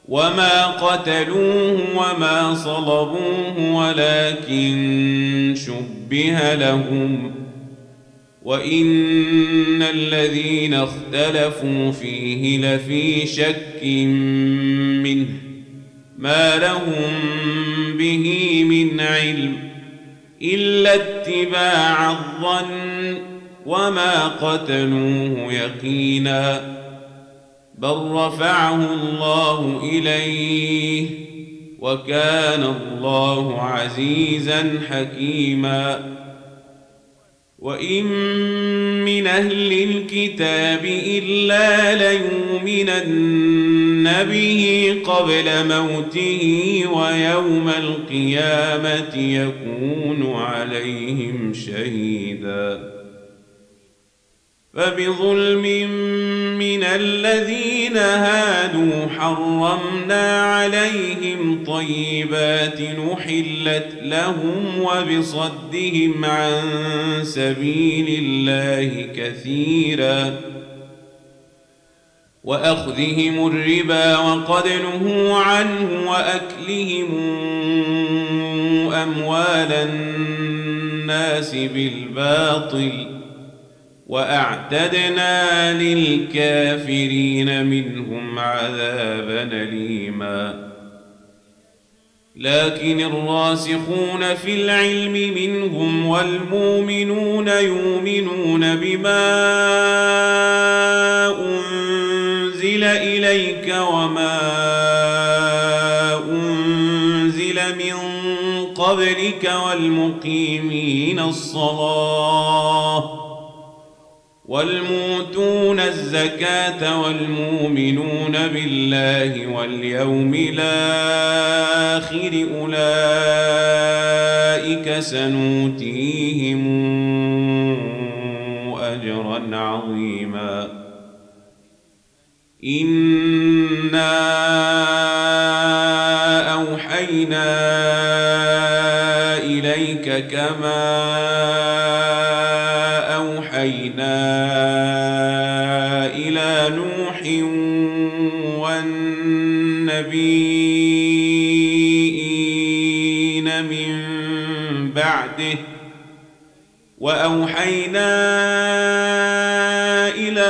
وما قتلوه وما صلبوه ولكن شبه لهم، وإن الذين اختلفوا فيه لفي شك منه ما لهم به من علم إلا اتباع الظن، وما قتلوه يقينا، بل رفعه الله إليه، وكان الله عزيزا حكيما. وإن من أهل الكتاب إلا ليؤمنن به قبل موته، ويوم القيامة يكون عليهم شهيدا. فبظلم من الذين هادوا حرمنا عليهم طيبات أحلت لهم، وبصدهم عن سبيل الله كثيرا، وأخذهم الربا وقد نهوا عنه، وأكلهم أموال الناس بالباطل، وأعتدنا للكافرين منهم عذابا أليما. لكن الراسخون في العلم منهم والمؤمنون يؤمنون بما أنزل إليك وما أنزل من قبلك والمقيمين الصلاة والمؤتون الزكاة والمؤمنون بالله واليوم الآخر أولئك سنؤتيهم أجرا عظيما. إنا أوحينا إليك كما أوحينا إلى نوح والنبيين من بعده، وأوحينا إلى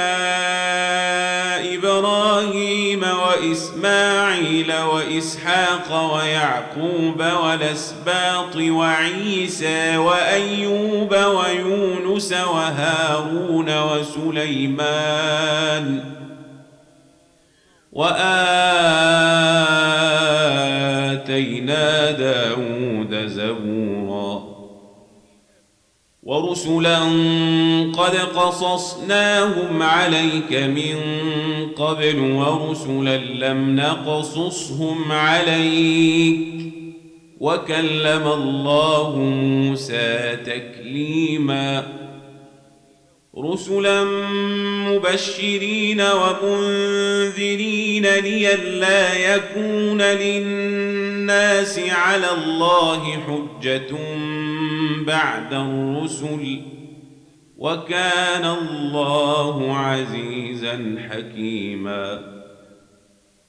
إبراهيم وإسماعيل وإسحاق ويعقوب والأسباط وعيسى وأيوب ويونس وهارون وسليمان، وآتينا داود زبورا. ورسلا قد قصصناهم عليك من قبل، ورسلا لم نقصصهم عليك، وكلم الله موسى تكليما. رسلا مبشرين ومنذرين لئلا يكون للناس على الله حجة بعد الرسل، وكان الله عزيزا حكيما.